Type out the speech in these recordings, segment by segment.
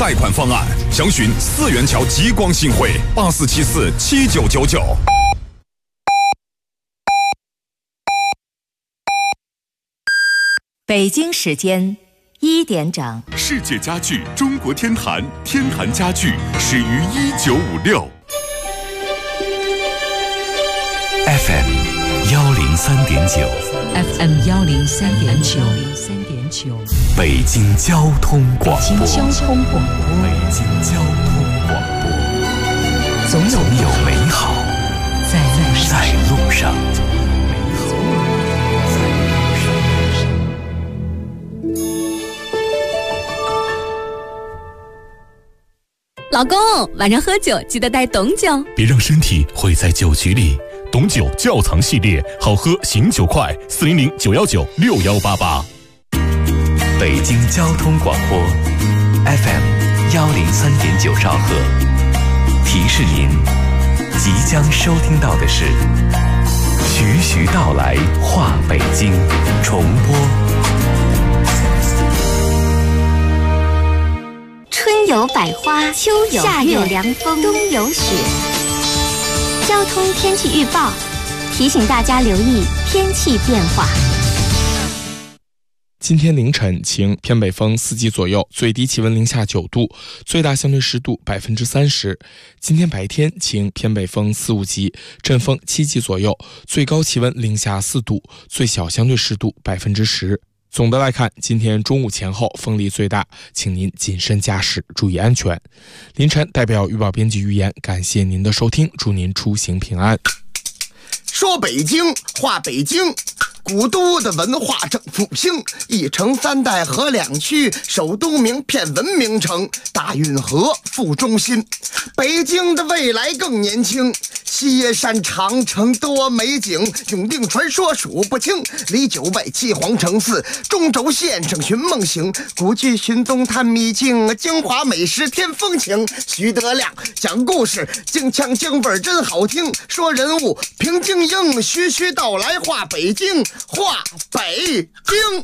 贷款方案，详询4元桥极光信汇84747999。 北京时间1点整。 世界家具中国天坛，天坛家具始于1956。 FM 103.9 FM 103.9 北京交通广播。 北京交通广播。 北京交通广播。总有美好在路上。 老公，晚上喝酒记得带董酒， 别让身体毁在酒局里。董酒窖藏系列，好喝醒酒快，400-919-6188。 北京交通广播 FM 103.9兆赫，提示您即将收听到的是徐徐道来话北京重播。 春有百花，秋有夏有凉风，冬有雪。交通天气预报提醒大家留意天气变化。 今天凌晨晴，偏北风4级左右，最低气温零下9度，最大相对湿度30%。今天白天晴，偏北风4、5级，阵风7级左右，最高气温零下4度，最小相对湿度10%。总的来看，今天中午前后风力最大，请您谨慎驾驶，注意安全。凌晨代表预报编辑预言，感谢您的收听，祝您出行平安。 说北京话北京，古都的文化正复兴，一城3代河2区，首都名片文明城，大运河副中心。北京的未来更年轻，西山长城多美景，永定传说数不清，离9外7皇城4，中轴线上寻梦行，古剧寻踪探秘境，京华美食添风情。徐德亮讲故事，京腔京味真好听，说人物平京英，徐徐道来话北京，话北京。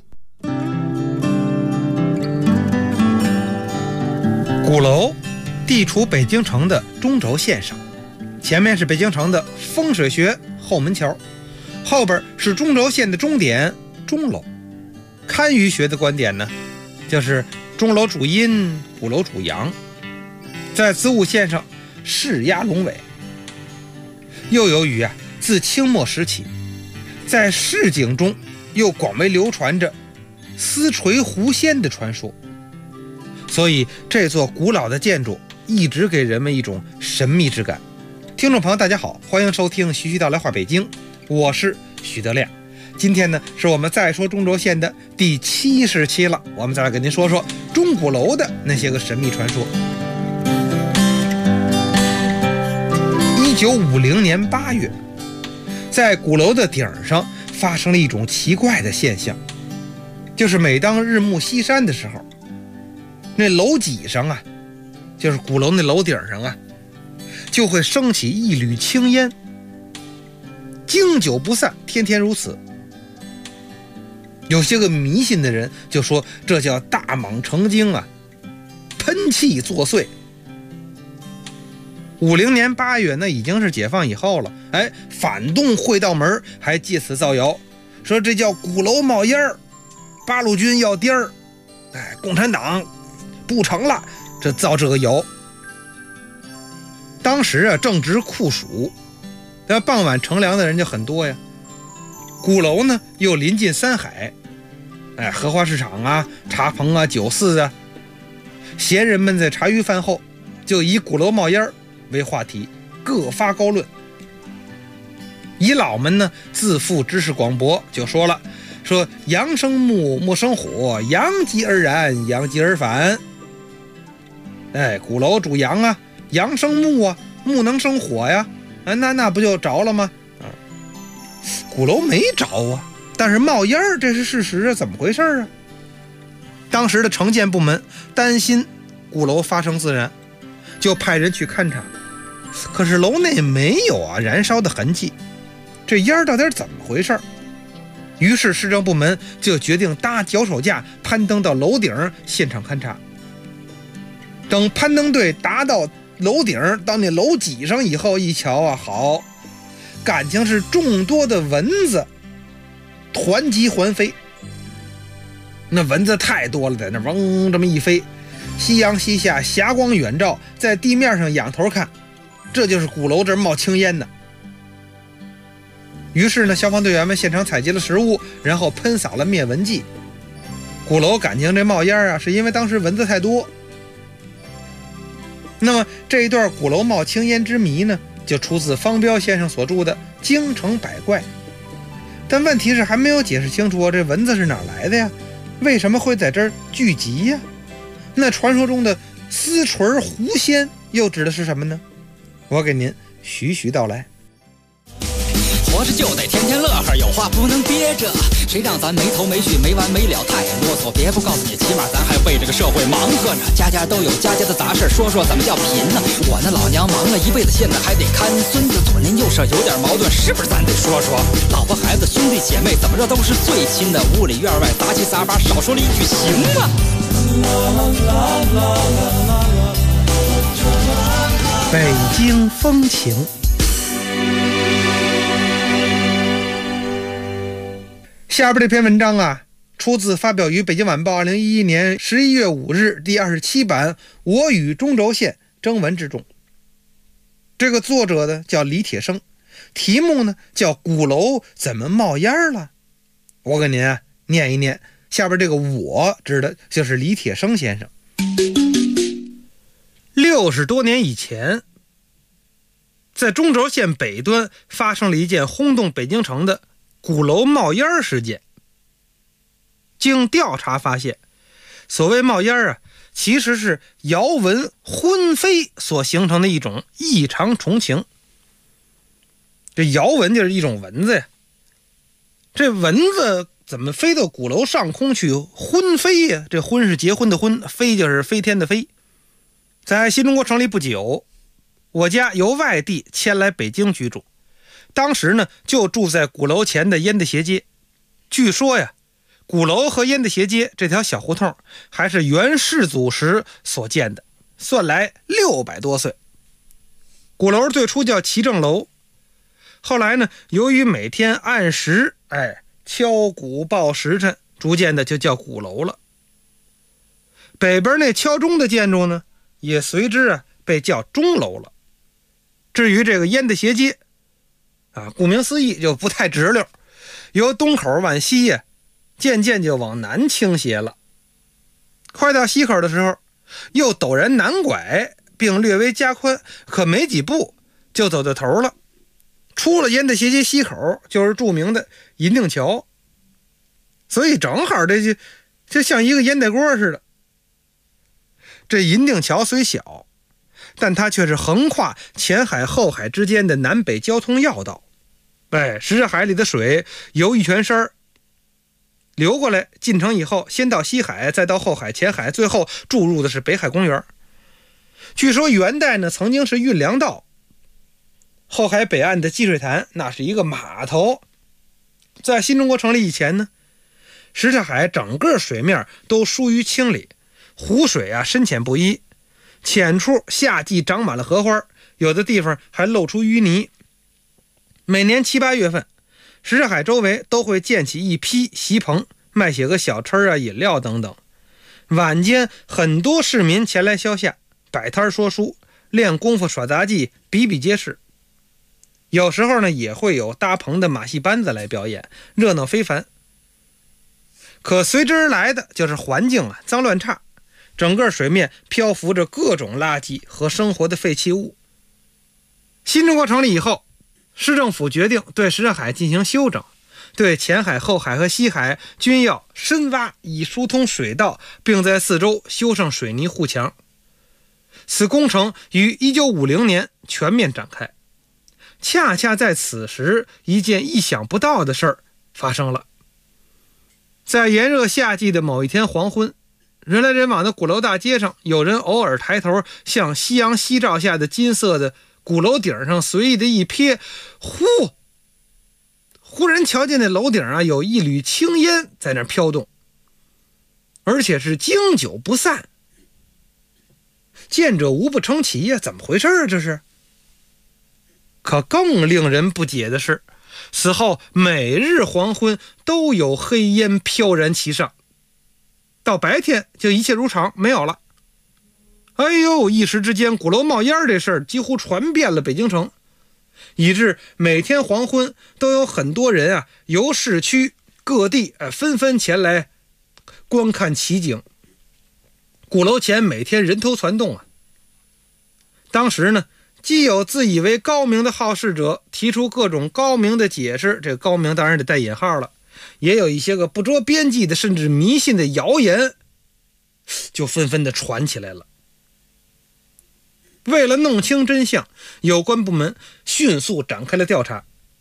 鼓楼地处北京城的中轴线上，前面是北京城的风水学后门桥，后边是中轴线的终点钟楼。堪舆学的观点呢，就是钟楼主阴，鼓楼主阳，在子午线上势压龙尾。又由于自清末时起，在市井中又广为流传着丝垂狐仙的传说，所以这座古老的建筑一直给人们一种神秘之感。听众朋友大家好，欢迎收听徐徐道来话北京，我是徐德亮。今天呢是我们再说中轴线的第70期了，我们再来跟您说说钟鼓楼的那些个神秘传说。1950年8月，在鼓楼的顶上发生了一种奇怪的现象，就是每当日暮西山的时候，那楼脊上就是鼓楼那楼顶上就会升起一缕青烟，经久不散，天天如此。有些个迷信的人就说这叫大蟒成精喷气作祟。50年8月那已经是解放以后了，反动会道门还借此造谣，说这叫鼓楼冒烟儿，八路军要颠儿，共产党不成了，这造这个谣。当时正值酷暑，但傍晚乘凉的人就很多呀。鼓楼呢又临近三海，荷花市场茶棚酒肆闲人们在茶余饭后就以鼓楼冒烟为话题，各发高论。遗老们呢自负知识广博，就说了，说阳生木，木生火，阳极而燃，阳极而返。鼓楼主阳阳生木木能生火呀，那不就着了吗？鼓楼没着但是冒烟这是事实怎么回事当时的城建部门担心鼓楼发生自燃，就派人去勘察，可是楼内没有燃烧的痕迹，这烟到底怎么回事？于是市政部门就决定搭脚手架攀登到楼顶现场勘察。 等攀登队达到楼顶，到那楼脊上以后一瞧啊，好，感情是众多的蚊子团集环飞。那蚊子太多了，在那嗡这么一飞，夕阳西下，霞光远照，在地面上仰头看，这就是鼓楼这冒青烟的。于是呢，消防队员们现场采集了食物，然后喷洒了灭蚊剂。鼓楼感情这冒烟啊，是因为当时蚊子太多。那么这一段鼓楼冒青烟之谜呢，就出自方彪先生所著的《京城百怪》。但问题是还没有解释清楚这蚊子是哪来的呀？为什么会在这儿聚集呀？那传说中的丝锤狐仙又指的是什么呢？我给您徐徐道来。 活着就得天天乐呵，有话不能憋着，谁让咱没头没绪没完没了太啰嗦，别不告诉你，起码咱还为这个社会忙活呢。家家都有家家的杂事，说说怎么叫贫呢？我那老娘忙了一辈子，现在还得看孙子，左邻右舍有点矛盾，是不是咱得说说？老婆孩子兄弟姐妹怎么着都是最亲的，屋里院外杂七杂八，少说了一句行吗？ 北京风情。下边这篇文章啊，出自发表于北京晚报2011年11月5日第27版《我与中轴线》征文之中。这个作者呢叫李铁生，题目呢叫鼓楼怎么冒烟了。我给您啊念一念，下边这个我指的就是李铁生先生。60多年以前，在中轴线北端发生了一件轰动北京城的鼓楼冒烟事件。经调查发现，所谓冒烟啊，其实是摇蚊昏飞所形成的一种异常虫情。这摇蚊就是一种蚊子呀，这蚊子怎么飞到鼓楼上空去昏飞呀？这昏是结婚的昏，飞就是飞天的飞。在新中国成立不久，我家由外地迁来北京居住，当时呢就住在鼓楼前的烟的斜街。据说呀，鼓楼和烟的斜街这条小胡同还是元世祖时所建的，算来600多岁。鼓楼最初叫齐正楼，后来呢，由于每天按时敲鼓报时辰，逐渐的就叫鼓楼了。北边那敲钟的建筑呢，也随之被叫钟楼了。至于这个烟的斜街顾名思义就不太直溜，由东口往西渐渐就往南倾斜了。快到西口的时候，又陡然南拐，并略微加宽，可没几步就走到头了。出了烟的斜街西口，就是著名的银锭桥，所以正好这就像一个烟袋锅似的。这银锭桥虽小，但它却是横跨前海后海之间的南北交通要道。石海里的水由玉泉山流过来，进城以后，先到西海，再到后海、前海，最后注入的是北海公园。据说元代呢，曾经是运粮道。后海北岸的积水潭，那是一个码头。在新中国成立以前呢，什刹海整个水面都疏于清理，湖水深浅不一，浅处夏季长满了荷花，有的地方还露出淤泥。每年7、8月份，什刹海周围都会建起一批席棚，卖些个小吃饮料等等。晚间很多市民前来消夏，摆摊说书，练功夫耍杂技，比比皆是。有时候呢，也会有搭棚的马戏班子来表演，热闹非凡。可随之而来的就是环境脏乱差，整个水面漂浮着各种垃圾和生活的废弃物。新中国成立以后，市政府决定对什刹海进行修整，对前海、后海和西海均要深挖以疏通水道，并在四周修上水泥护墙。此工程于1950年全面展开。恰恰在此时，一件意想不到的事儿发生了。在炎热夏季的某一天黄昏，人来人往的鼓楼大街上，有人偶尔抬头向夕阳西照下的金色的鼓楼顶上随意的一瞥，忽然瞧见那楼顶有一缕青烟在那飘动，而且是经久不散。 见者无不称奇呀，怎么回事啊？这是。可更令人不解的是，此后每日黄昏都有黑烟飘然其上，到白天就一切如常，没有了。哎呦，一时之间鼓楼冒烟这事儿几乎传遍了北京城，以致每天黄昏都有很多人啊由市区各地纷纷前来观看奇景。鼓楼前每天人头攒动啊。当时呢，既有自以为高明的好事者提出各种高明的解释，这个高明当然得带引号了，也有一些个不着边际的甚至迷信的谣言就纷纷的传起来了。为了弄清真相，有关部门迅速展开了调查。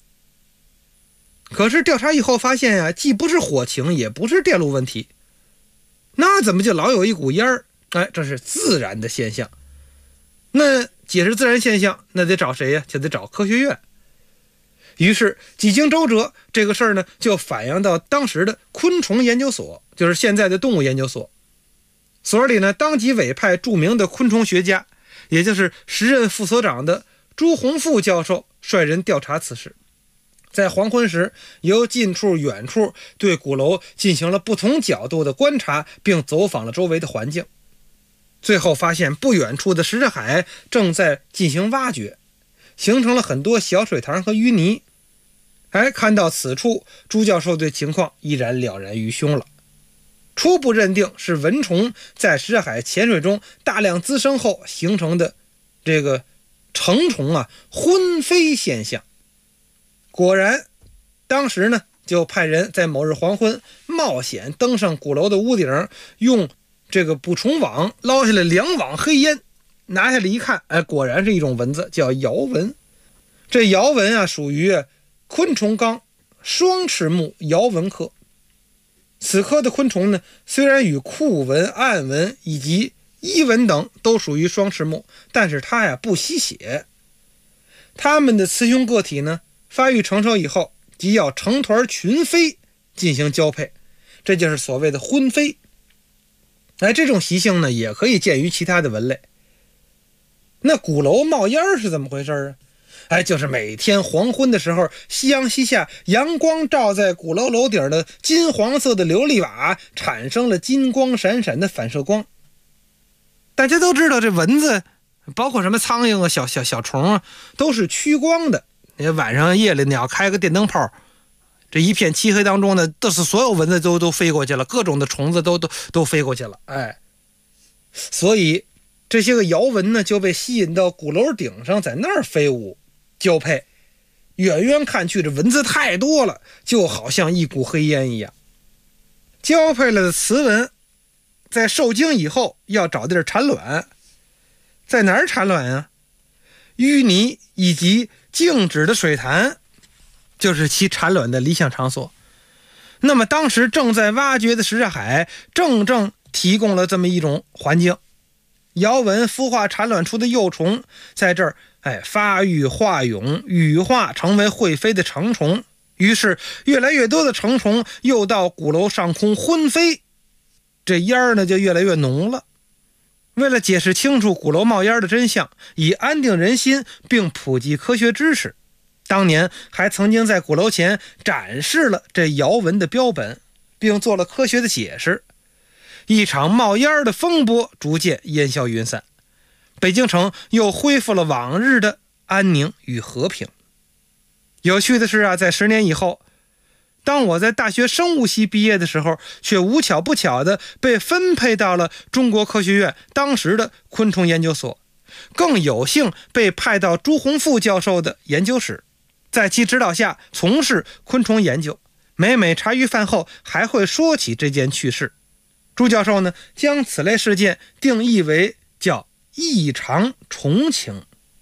可是调查以后发现呀，既不是火情，也不是电路问题，那怎么就老有一股烟儿？这是自然的现象。那解释自然现象，那得找谁呀？就得找科学院。于是几经周折，这个事儿呢就反映到当时的昆虫研究所，就是现在的动物研究所。所里呢当即委派著名的昆虫学家，也就是时任副所长的朱洪富教授率人调查此事。在黄昏时，由近处远处对鼓楼进行了不同角度的观察，并走访了周围的环境。最后发现不远处的什刹海正在进行挖掘，形成了很多小水塘和淤泥。看到此处，朱教授对情况依然了然于胸了，初步认定是蚊虫在什刹海潜水中大量滋生后形成的这个成虫昏飞现象。果然，当时呢就派人在某日黄昏冒险登上鼓楼的屋顶，用这个捕虫网捞下来2网黑烟，拿下来一看，果然是一种蚊子，叫摇蚊。这摇蚊属于昆虫纲双翅目摇蚊科。此科的昆虫呢，虽然与库蚊、暗蚊以及伊蚊等都属于双翅目，但是它不吸血。它们的雌雄个体呢，发育成熟以后，即要成团群飞进行交配，这就是所谓的婚飞。这种习性呢，也可以见于其他的蚊类。那鼓楼冒烟是怎么回事啊？就是每天黄昏的时候，夕阳西下，阳光照在鼓楼楼顶的金黄色的琉璃瓦，产生了金光闪闪的反射光。大家都知道，这蚊子包括什么苍蝇小虫都是趋光的。晚上夜里你要开个电灯泡，这一片漆黑当中呢，都是所有蚊子都飞过去了，各种的虫子都飞过去了。所以这些个摇蚊呢就被吸引到鼓楼顶上，在那儿飞舞交配。远远看去，这蚊子太多了，就好像一股黑烟一样。交配了的雌蚊在受精以后要找地儿产卵，在哪儿产卵啊？淤泥以及静止的水潭就是其产卵的理想场所。那么当时正在挖掘的什刹海正提供了这么一种环境，摇蚊孵化产卵出的幼虫在这儿发育化蛹，羽化成为会飞的成虫。于是越来越多的成虫又到鼓楼上空昏飞，这烟呢就越来越浓了。为了解释清楚鼓楼冒烟的真相，以安定人心并普及科学知识，当年还曾经在鼓楼前展示了这摇蚊的标本，并做了科学的解释。一场冒烟的风波逐渐烟消云散，北京城又恢复了往日的安宁与和平。有趣的是在10年以后，当我在大学生物系毕业的时候，却无巧不巧的被分配到了中国科学院当时的昆虫研究所，更有幸被派到朱洪富教授的研究室，在其指导下从事昆虫研究。每茶余饭后还会说起这件趣事。朱教授呢，将此类事件定义为叫异常虫情。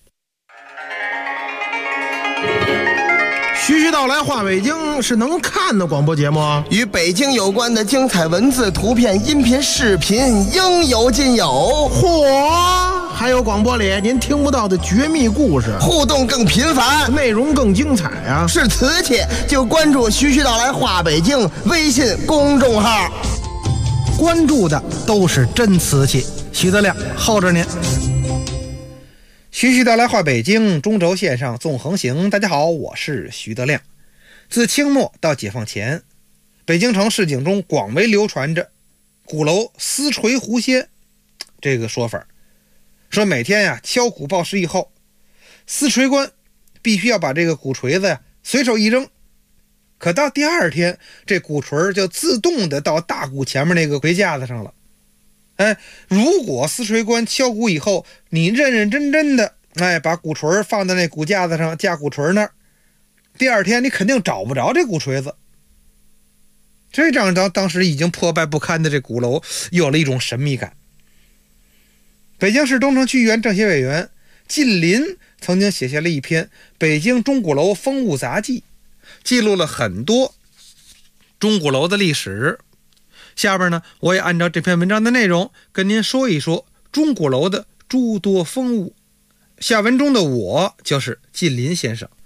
徐徐道来话北京是能看的广播节目， 与北京有关的精彩文字、图片、音频、视频应有尽有。 嚯！还有广播里您听不到的绝密故事， 互动更频繁， 内容更精彩啊！ 是瓷器就关注徐徐道来话北京微信公众号， 关注的都是真瓷器。 徐德亮候着您。 徐徐道来话北京，中轴线上纵横行。大家好，我是徐德亮。自清末到解放前，北京城市井中广为流传着鼓楼撕锤狐仙这个说法，说每天呀敲鼓报时以后，撕锤官必须要把这个鼓锤子呀随手一扔，可到第二天这鼓锤就自动的到大鼓前面那个锤架子上了。如果撕锤官敲鼓以后，你认认真真的把鼓锤放在那鼓架子上，架鼓锤那儿，第二天你肯定找不着这鼓锤子。这让当时已经破败不堪的这鼓楼有了一种神秘感。北京市东城区议员政协委员靳林曾经写下了一篇《北京钟鼓楼风物杂记》，记录了很多钟鼓楼的历史。下边呢，我也按照这篇文章的内容跟您说一说钟鼓楼的诸多风物。下文中的我就是靳林先生。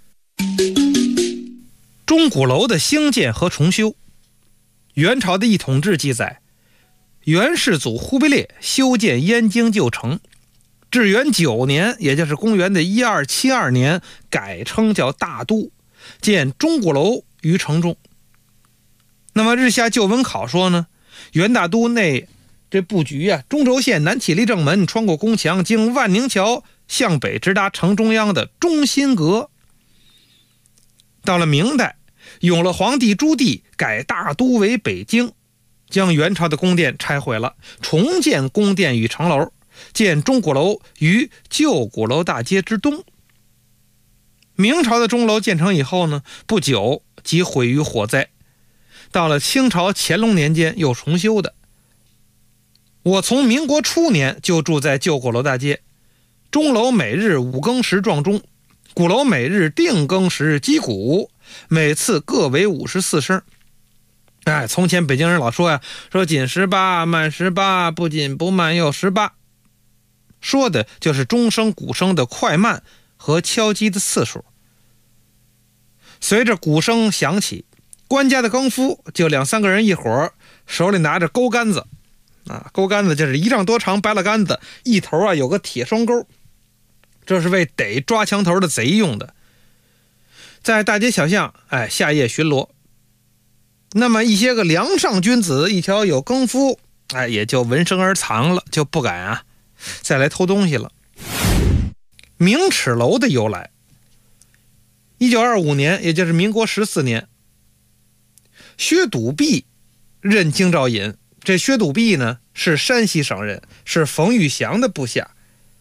钟鼓楼的兴建和重修。元朝的一统志记载，元世祖忽必烈修建燕京旧城，至元9年，也就是公元的1272年，改称叫大都，建钟鼓楼于城中。那么日下旧文考说呢，元大都内这布局中轴线南起立正门，穿过宫墙，经万宁桥向北直达城中央的中心阁。到了明代，永乐皇帝朱棣改大都为北京，将元朝的宫殿拆毁了，重建宫殿与城楼，建钟鼓楼于旧鼓楼大街之东。明朝的钟楼建成以后呢，不久即毁于火灾，到了清朝乾隆年间又重修的。我从民国初年就住在旧鼓楼大街，钟楼每日5更时撞钟，鼓楼每日定更时击鼓，每次各为54声。从前北京人老说说紧18慢18，不紧不慢又18，说的就是钟声鼓声的快慢和敲击的次数。随着鼓声响起，官家的更夫就2-3个人一伙，手里拿着钩杆子钩杆子就是1丈多长白了杆子，一头有个铁双钩，这是为逮抓墙头的贼用的。在大街小巷下夜巡逻。那么一些个梁上君子一瞧有更夫也就闻声而藏了，就不敢再来偷东西了。明齿楼的由来，1925年，也就是民国14年，薛笃弼任京兆尹。这薛笃弼呢是山西省人，是冯玉祥的部下。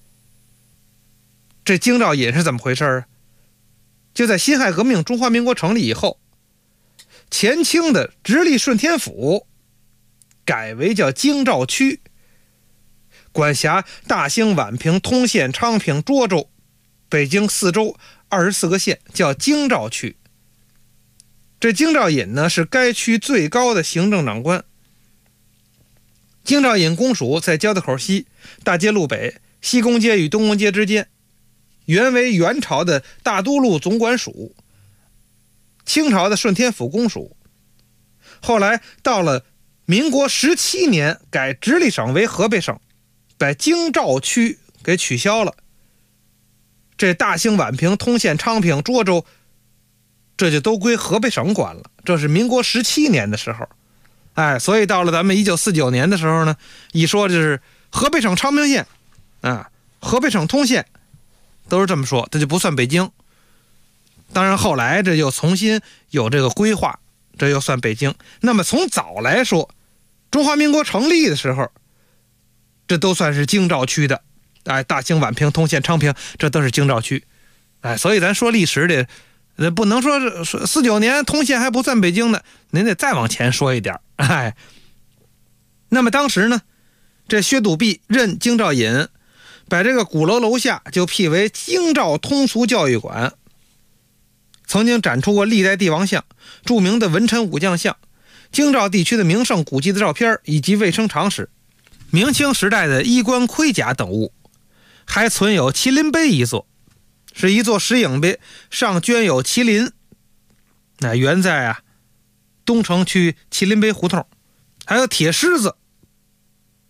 这京兆尹是怎么回事就在辛亥革命中华民国成立以后，前清的直隶顺天府改为叫京兆区，管辖大兴、宛平、通县、昌平、涿州、北京4州24个县，叫京兆区。这京兆尹呢是该区最高的行政长官。京兆尹公署在交道口西，大街路北，西宫街与东宫街之间，原为元朝的大都路总管署，清朝的顺天府公署。后来到了民国17年，改直隶省为河北省，把京兆区给取消了。这大兴、宛平、通县、昌平、涿州，这就都归河北省管了。这是民国17年的时候。所以到了咱们1949年的时候呢，一说就是河北省昌平县河北省通县，都是这么说，这就不算北京。当然后来这又重新有这个规划，这又算北京。那么从早来说，中华民国成立的时候，这都算是京兆区的。大兴、宛平、通县、昌平，这都是京兆区。所以咱说历史得不能说49年通县还不算北京呢，您得再往前说一点。那么当时呢，这薛笃弼任京兆尹，把这个鼓楼楼下就辟为京兆通俗教育馆，曾经展出过历代帝王像、著名的文臣武将像、京兆地区的名胜古迹的照片，以及卫生常识、明清时代的衣冠盔甲等物。还存有麒麟碑一座，是一座石影碑，上镌有麒麟，原在东城区麒麟碑胡同。还有铁狮子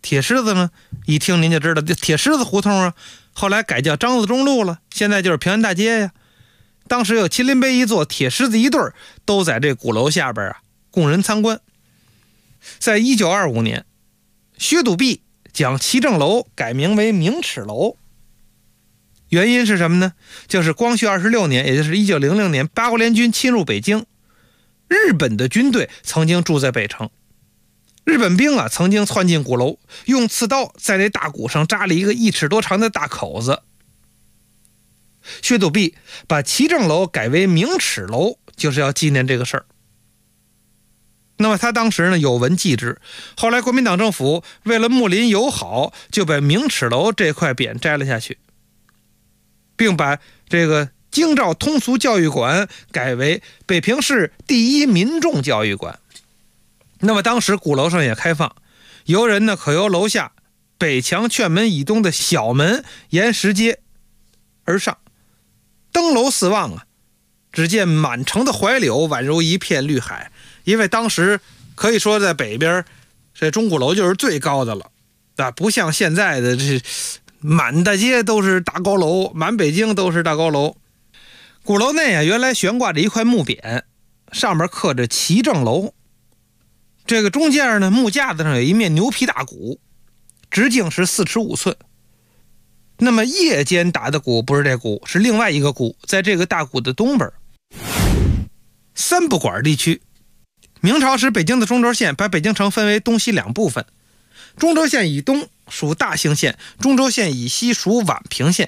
铁狮子呢，一听您就知道，铁狮子胡同啊，后来改叫张自忠路了，现在就是平安大街呀。当时有麒麟碑一座，铁狮子一对，都在这鼓楼下边啊，供人参观。在1925年，薛笃弼将齐正楼改名为明齿楼。原因是什么呢？就是光绪26年，也就是1900年，八国联军侵入北京，日本的军队曾经住在北城。日本兵啊，曾经窜进鼓楼，用刺刀在这大鼓上扎了一个1尺多长的大口子。薛笃弼把齐正楼改为明齿楼，就是要纪念这个事儿。那么他当时呢有文记之，后来国民党政府为了睦邻友好，就把明齿楼这块匾摘了下去，并把这个京兆通俗教育馆改为北平市第1民众教育馆。那么当时鼓楼上也开放，游人呢可由楼下北墙劝门以东的小门沿石阶而上，登楼四望啊，只见满城的槐柳宛如一片绿海。因为当时可以说在北边这钟鼓楼就是最高的了啊，不像现在的这满大街都是大高楼，满北京都是大高楼。鼓楼内啊，原来悬挂着一块木匾，上面刻着齐正楼。这个中间呢，木架子上有一面牛皮大鼓，直径是4尺5寸。那么夜间打的鼓不是这鼓，是另外一个鼓，在这个大鼓的东边。三不管地区，明朝时北京的中轴线把北京城分为东西2部分，中轴线以东属大兴县，中轴线以西属宛平县。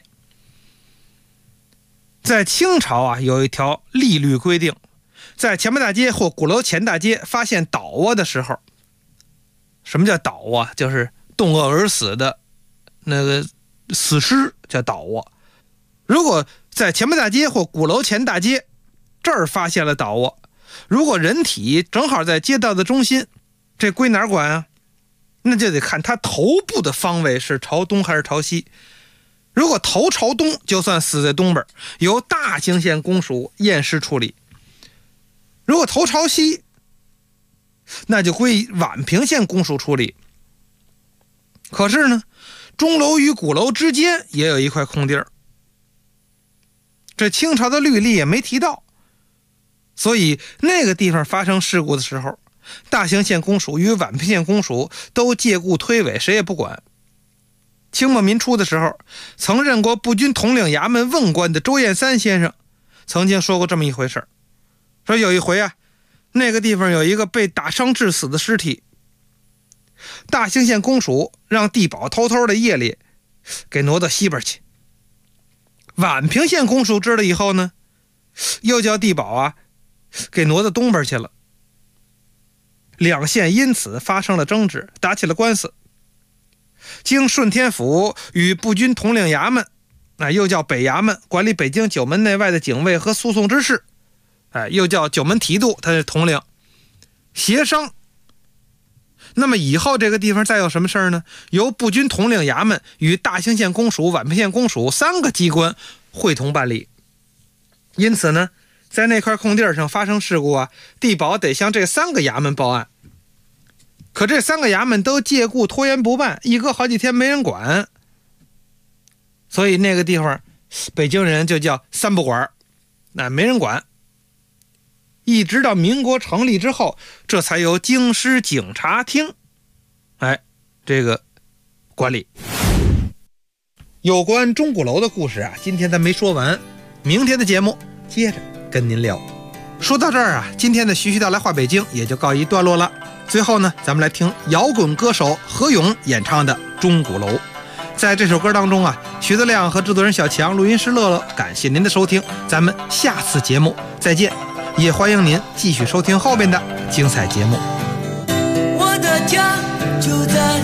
在清朝啊，有一条例律规定，在前门大街或鼓楼前大街发现倒卧的时候，什么叫倒卧？就是冻饿而死的那个死尸叫倒卧。如果在前门大街或鼓楼前大街这儿发现了倒卧，如果人体正好在街道的中心，这归哪儿管啊？那就得看他头部的方位是朝东还是朝西。如果头朝东，就算死在东边，由大兴县公署验尸处理；如果头朝西，那就归宛平县公署处理。可是呢，钟楼与鼓楼之间也有一块空地儿，这清朝的律例也没提到，所以那个地方发生事故的时候，大兴县公署与宛平县公署都借故推诿，谁也不管。清末民初的时候，曾任过步军统领衙门问官的周彦三先生曾经说过这么一回事，说有一回啊，那个地方有一个被打伤致死的尸体，大兴县公署让地保偷偷的夜里给挪到西边去。宛平县公署知道以后呢，又叫地保啊给挪到东边去了。两县因此发生了争执，打起了官司。经顺天府与步军统领衙门，又叫北衙门，管理北京九门内外的警卫和诉讼之事，又叫九门提督，他是统领，协商。那么以后这个地方再有什么事儿呢？由步军统领衙门与大兴县公署、宛平县公署3个机关会同办理。因此呢，在那块空地上发生事故啊，地保得向这3个衙门报案。可这3个衙门都借故拖延不办，一搁好几天没人管，所以那个地方北京人就叫三不管，没人管。一直到民国成立之后，这才由京师警察厅这个管理。有关钟鼓楼的故事啊，今天咱没说完，明天的节目接着跟您聊。说到这儿啊，今天的徐徐道来话北京也就告一段落了。最后呢，咱们来听摇滚歌手何勇演唱的《钟鼓楼》。在这首歌当中啊，徐德亮和制作人小强、录音师乐乐，感谢您的收听，咱们下次节目再见。也欢迎您继续收听后面的精彩节目。 我的家就在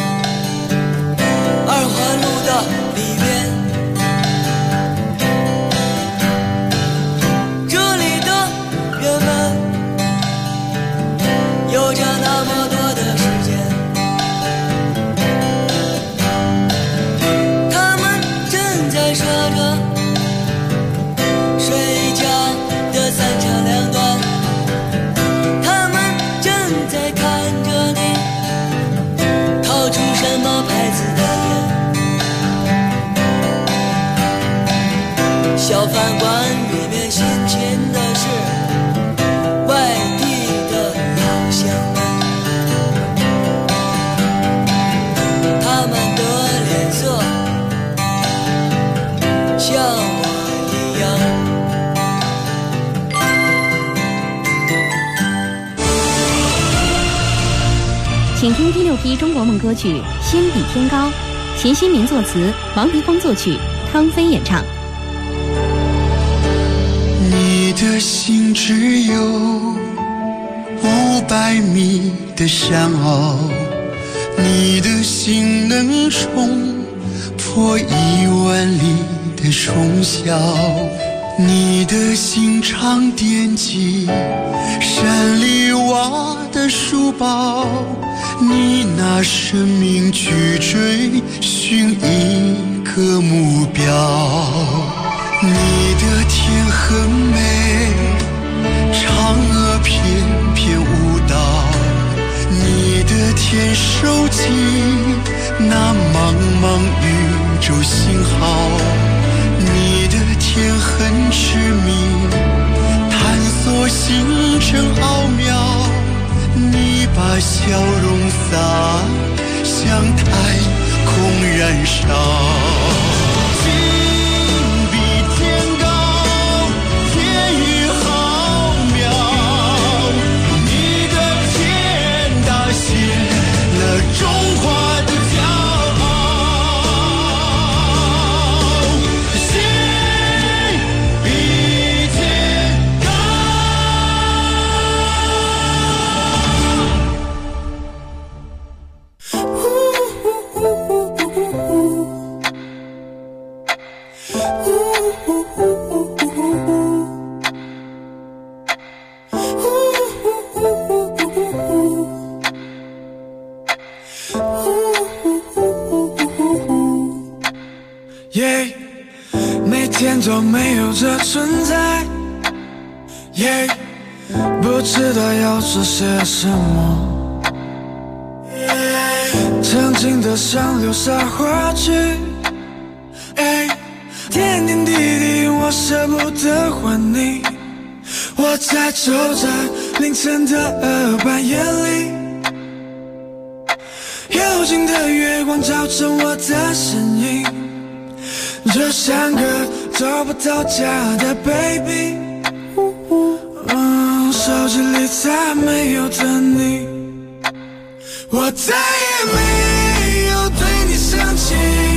二环路的里面，这里的人们有着那么多的时间，他们正在说着睡觉的3长2短，他们正在看着你小饭馆里面新鲜的是外地的老乡们，他们的脸色像我一样。 请听第6批中国梦歌曲《心比天高》，秦新民作词，王迪峰作曲，汤飞演唱。 你的心只有500米的山坳，你的心能冲破10000里的冲霄，你的心常惦记山里挖的书包，你拿生命去追寻一个目标。你的天很美，嫦娥翩翩舞蹈，你的天收集那茫茫宇宙信号，你的天很痴迷，探索星辰奥妙，你把笑容洒向太空燃烧。中华的骄傲，心比天高。 每天都没有这存在，不知道要做些什么，曾经的像流沙滑去，点点滴滴我舍不得还你，我在走在凌晨的半夜里，幽静的月光照成我的身影，就像个找不到家的 baby， 手机里再没有的你，我再也没有对你生气，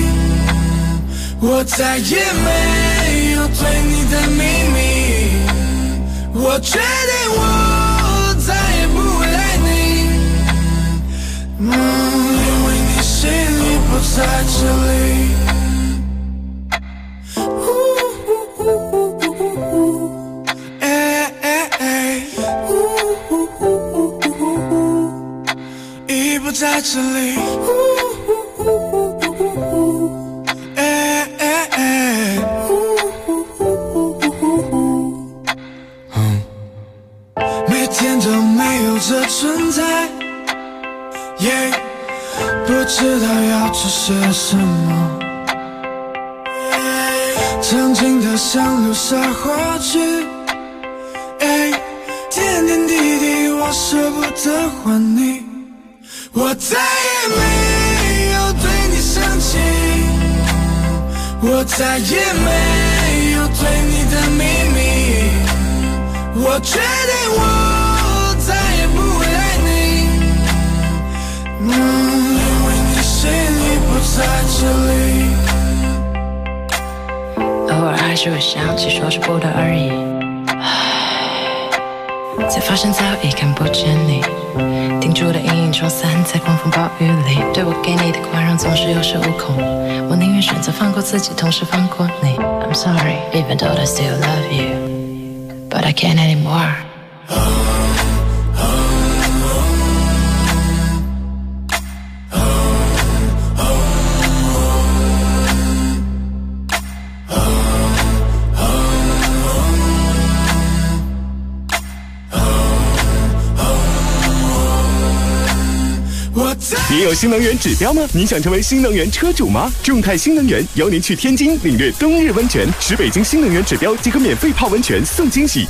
我再也没有对你的秘密，我决定我再也不会爱你，因为你心里不在这里。不在这里，每天都没有这存在，不知道要做些什么，曾经的像流沙滑去，点点滴滴我舍不得还你，我再也没有对你生气，我再也没有对你的秘密，我决定我再也不会爱你，因为你心里不在这里。 偶尔还是会想起，说是不得而已，才发现早已看不见你，定住的阴影冲散在狂风暴雨里，对我给你的宽容总是有恃无恐，我宁愿选择放过自己，同时放过你。 I'm sorry, even though I still love you, but I can't anymore. 年您有新能源指标吗？您想成为新能源车主吗？众泰新能源邀您去天津领略冬日温泉，使北京新能源指标即可免费泡温泉送惊喜。